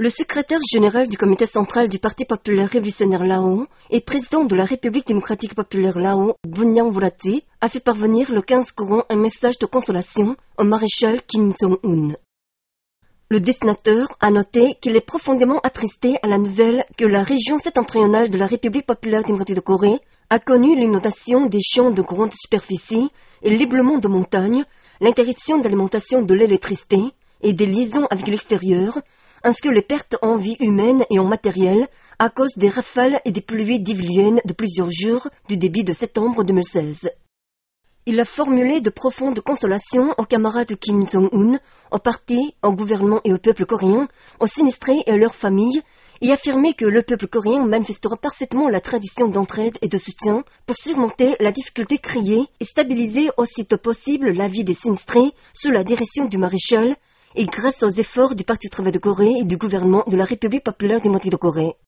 Le secrétaire général du comité central du Parti populaire révolutionnaire Lao et président de la République démocratique populaire Lao, Bunyang Volati, a fait parvenir le 15 courant un message de consolation au maréchal Kim Jong-un. Le dessinateur a noté qu'il est profondément attristé à la nouvelle que la région septentrionale de la République populaire démocratique de Corée a connu l'inondation des champs de grande superficie et l'éboulement de montagnes, l'interruption d'alimentation de l'électricité et des liaisons avec l'extérieur, ainsi que les pertes en vie humaine et en matériel à cause des rafales et des pluies diluviennes de plusieurs jours du début de septembre 2016. Il a formulé de profondes consolations aux camarades de Kim Jong-un, au parti, au gouvernement et au peuple coréen, aux sinistrés et à leurs familles, et affirmé que le peuple coréen manifestera parfaitement la tradition d'entraide et de soutien pour surmonter la difficulté créée et stabiliser aussitôt possible la vie des sinistrés sous la direction du maréchal, et grâce aux efforts du Parti du travail de Corée et du gouvernement de la République populaire démocratique de Corée.